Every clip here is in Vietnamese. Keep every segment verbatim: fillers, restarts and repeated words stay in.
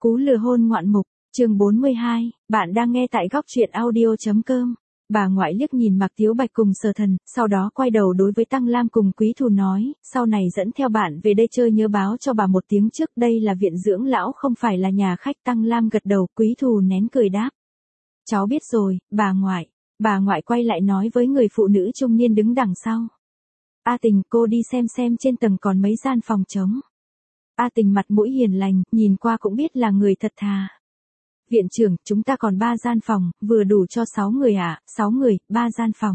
Cú lừa hôn ngoạn mục, chương bốn mươi hai, bạn đang nghe tại góc truyện audio.com. Bà ngoại liếc nhìn Mạc Tiếu Bạch cùng Sở Thần, sau đó quay đầu đối với Tăng Lam cùng Quý Thù nói, sau này dẫn theo bạn về đây chơi nhớ báo cho bà một tiếng trước, đây là viện dưỡng lão không phải là nhà khách. Tăng Lam gật đầu, Quý Thù nén cười đáp. Cháu biết rồi, bà ngoại. Bà ngoại quay lại nói với người phụ nữ trung niên đứng đằng sau. A Tình, cô đi xem xem trên tầng còn mấy gian phòng trống. A Tình mặt mũi hiền lành, nhìn qua cũng biết là người thật thà. Viện trưởng, chúng ta còn ba gian phòng, vừa đủ cho sáu người ạ, à? Sáu người, ba gian phòng.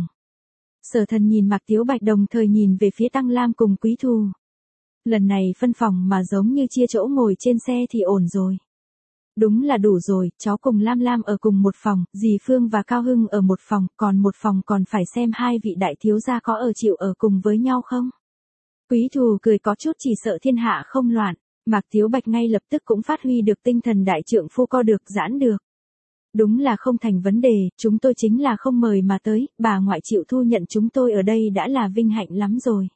Sở Thần nhìn Mạc Tiếu Bạch đồng thời nhìn về phía Tăng Lam cùng Quý Thù. Lần này phân phòng mà giống như chia chỗ ngồi trên xe thì ổn rồi. Đúng là đủ rồi, cháu cùng Lam Lam ở cùng một phòng, dì Phương và Cao Hưng ở một phòng, còn một phòng còn phải xem hai vị đại thiếu gia có ở chịu ở cùng với nhau không. Quý Thù cười có chút chỉ sợ thiên hạ không loạn. Mạc Tiếu Bạch ngay lập tức cũng phát huy được tinh thần đại trượng phu co được giãn được. Đúng là không thành vấn đề, chúng tôi chính là không mời mà tới, bà ngoại chịu thu nhận chúng tôi ở đây đã là vinh hạnh lắm rồi.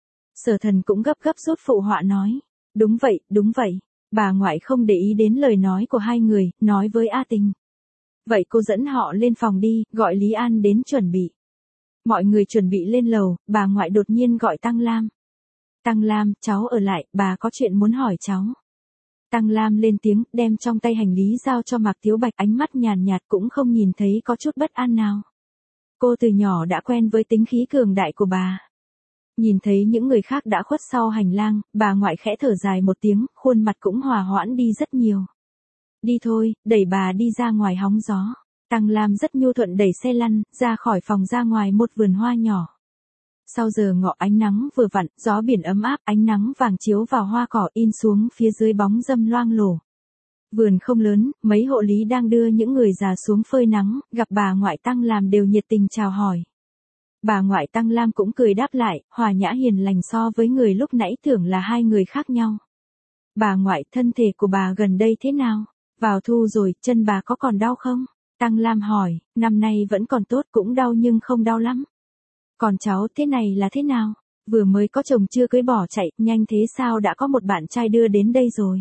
Sở Thần cũng gấp gấp rút phụ họa nói. Đúng vậy, đúng vậy. Bà ngoại không để ý đến lời nói của hai người, nói với A Tình. Vậy cô dẫn họ lên phòng đi, gọi Lý An đến chuẩn bị. Mọi người chuẩn bị lên lầu, bà ngoại đột nhiên gọi Tăng Lam. Tăng Lam, cháu ở lại, bà có chuyện muốn hỏi cháu. Tăng Lam lên tiếng, đem trong tay hành lý giao cho Mạc Tiếu Bạch, ánh mắt nhàn nhạt cũng không nhìn thấy có chút bất an nào. Cô từ nhỏ đã quen với tính khí cường đại của bà. Nhìn thấy những người khác đã khuất sau hành lang, bà ngoại khẽ thở dài một tiếng, khuôn mặt cũng hòa hoãn đi rất nhiều. Đi thôi, đẩy bà đi ra ngoài hóng gió. Tăng Lam rất nhu thuận đẩy xe lăn, ra khỏi phòng ra ngoài một vườn hoa nhỏ. Sau giờ ngọ ánh nắng vừa vặn, gió biển ấm áp, ánh nắng vàng chiếu vào hoa cỏ in xuống phía dưới bóng râm loang lổ. Vườn không lớn, mấy hộ lý đang đưa những người già xuống phơi nắng, gặp bà ngoại Tăng Lam đều nhiệt tình chào hỏi. Bà ngoại Tăng Lam cũng cười đáp lại, hòa nhã hiền lành so với người lúc nãy tưởng là hai người khác nhau. Bà ngoại, thân thể của bà gần đây thế nào? Vào thu rồi, chân bà có còn đau không? Tăng Lam hỏi, năm nay vẫn còn tốt, cũng đau nhưng không đau lắm. Còn cháu thế này là thế nào? Vừa mới có chồng chưa cưới bỏ chạy, nhanh thế sao đã có một bạn trai đưa đến đây rồi?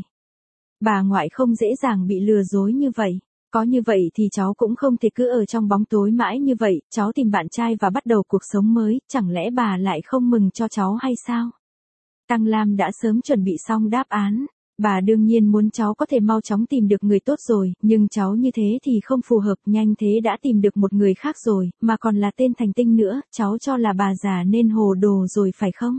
Bà ngoại không dễ dàng bị lừa dối như vậy. Có như vậy thì cháu cũng không thể cứ ở trong bóng tối mãi như vậy, cháu tìm bạn trai và bắt đầu cuộc sống mới, chẳng lẽ bà lại không mừng cho cháu hay sao? Tăng Lam đã sớm chuẩn bị xong đáp án. Bà đương nhiên muốn cháu có thể mau chóng tìm được người tốt rồi, nhưng cháu như thế thì không phù hợp, nhanh thế đã tìm được một người khác rồi, mà còn là tên thành tinh nữa, cháu cho là bà già nên hồ đồ rồi phải không?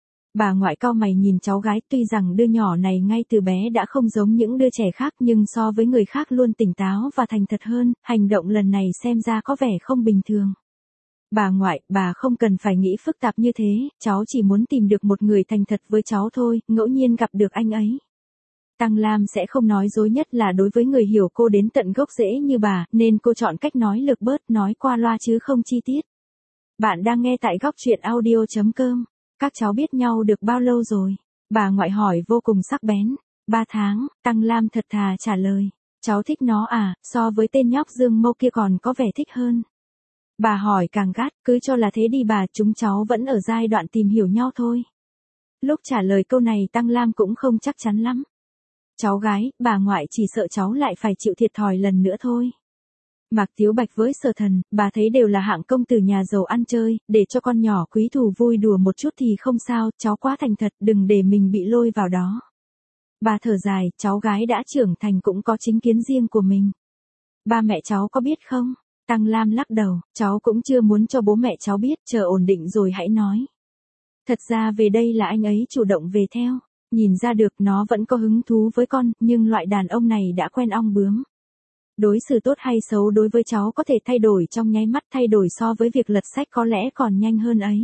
Bà ngoại cau mày nhìn cháu gái, tuy rằng đứa nhỏ này ngay từ bé đã không giống những đứa trẻ khác nhưng so với người khác luôn tỉnh táo và thành thật hơn, hành động lần này xem ra có vẻ không bình thường. Bà ngoại, bà không cần phải nghĩ phức tạp như thế, cháu chỉ muốn tìm được một người thành thật với cháu thôi, ngẫu nhiên gặp được anh ấy. Tăng Lam sẽ không nói dối, nhất là đối với người hiểu cô đến tận gốc rễ như bà, nên cô chọn cách nói lược bớt, nói qua loa chứ không chi tiết. Bạn đang nghe tại góc truyện audio.com. Các cháu biết nhau được bao lâu rồi? Bà ngoại hỏi vô cùng sắc bén. Ba tháng, Tăng Lam thật thà trả lời. Cháu thích nó à, so với tên nhóc Dương Mâu kia còn có vẻ thích hơn. Bà hỏi càng gắt, cứ cho là thế đi bà, chúng cháu vẫn ở giai đoạn tìm hiểu nhau thôi. Lúc trả lời câu này Tăng Lam cũng không chắc chắn lắm. Cháu gái, bà ngoại chỉ sợ cháu lại phải chịu thiệt thòi lần nữa thôi. Mạc Tiếu Bạch với Sở Thần, bà thấy đều là hạng công tử nhà giàu ăn chơi, để cho con nhỏ Quý Thù vui đùa một chút thì không sao, cháu quá thành thật, đừng để mình bị lôi vào đó. Bà thở dài, cháu gái đã trưởng thành cũng có chính kiến riêng của mình. Ba mẹ cháu có biết không? Tăng Lam lắc đầu, cháu cũng chưa muốn cho bố mẹ cháu biết, chờ ổn định rồi hãy nói. Thật ra về đây là anh ấy chủ động về theo. Nhìn ra được nó vẫn có hứng thú với con, nhưng loại đàn ông này đã quen ong bướm. Đối xử tốt hay xấu đối với cháu có thể thay đổi trong nháy mắt, thay đổi so với việc lật sách có lẽ còn nhanh hơn ấy.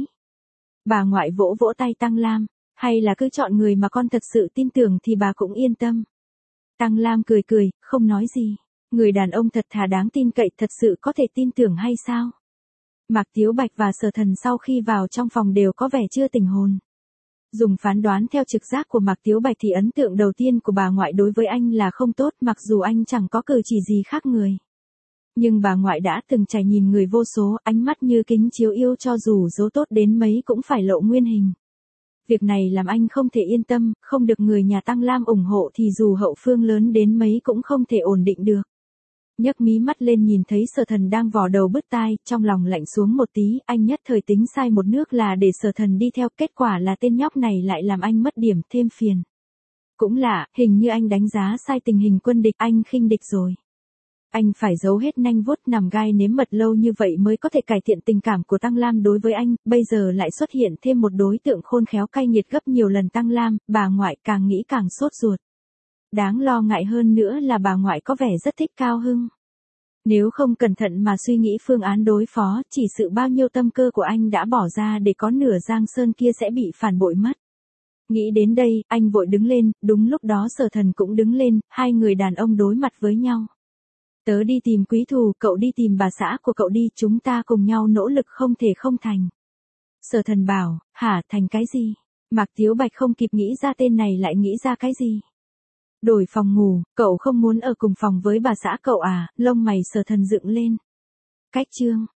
Bà ngoại vỗ vỗ tay Tăng Lam, hay là cứ chọn người mà con thật sự tin tưởng thì bà cũng yên tâm. Tăng Lam cười cười, không nói gì. Người đàn ông thật thà đáng tin cậy thật sự có thể tin tưởng hay sao? Mạc Tiếu Bạch và Sở Thần sau khi vào trong phòng đều có vẻ chưa tỉnh hồn. Dùng phán đoán theo trực giác của Mạc Tiếu Bạch thì ấn tượng đầu tiên của bà ngoại đối với anh là không tốt, mặc dù anh chẳng có cử chỉ gì khác người. Nhưng bà ngoại đã từng trải nhìn người vô số, ánh mắt như kính chiếu yêu, cho dù dấu tốt đến mấy cũng phải lộ nguyên hình. Việc này làm anh không thể yên tâm, không được người nhà Tăng Lam ủng hộ thì dù hậu phương lớn đến mấy cũng không thể ổn định được. Nhấc mí mắt lên nhìn thấy Sở Thần đang vò đầu bứt tai, trong lòng lạnh xuống một tí, anh nhất thời tính sai một nước là để Sở Thần đi theo, kết quả là tên nhóc này lại làm anh mất điểm, thêm phiền. Cũng lạ, hình như anh đánh giá sai tình hình quân địch, anh khinh địch rồi. Anh phải giấu hết nanh vuốt nằm gai nếm mật lâu như vậy mới có thể cải thiện tình cảm của Tăng Lam đối với anh, bây giờ lại xuất hiện thêm một đối tượng khôn khéo cay nghiệt gấp nhiều lần Tăng Lam, bà ngoại càng nghĩ càng sốt ruột. Đáng lo ngại hơn nữa là bà ngoại có vẻ rất thích Cao Hưng. Nếu không cẩn thận mà suy nghĩ phương án đối phó, chỉ sự bao nhiêu tâm cơ của anh đã bỏ ra để có nửa Giang Sơn kia sẽ bị phản bội mất. Nghĩ đến đây, anh vội đứng lên, đúng lúc đó Sở Thần cũng đứng lên, hai người đàn ông đối mặt với nhau. Tớ đi tìm quý thù, cậu đi tìm bà xã của cậu đi, chúng ta cùng nhau nỗ lực không thể không thành. Sở Thần bảo, hả, thành cái gì? Mạc Tiếu Bạch không kịp nghĩ ra tên này lại nghĩ ra cái gì? Đổi phòng ngủ, cậu không muốn ở cùng phòng với bà xã cậu à, lông mày Sở Thần dựng lên. Cách chương.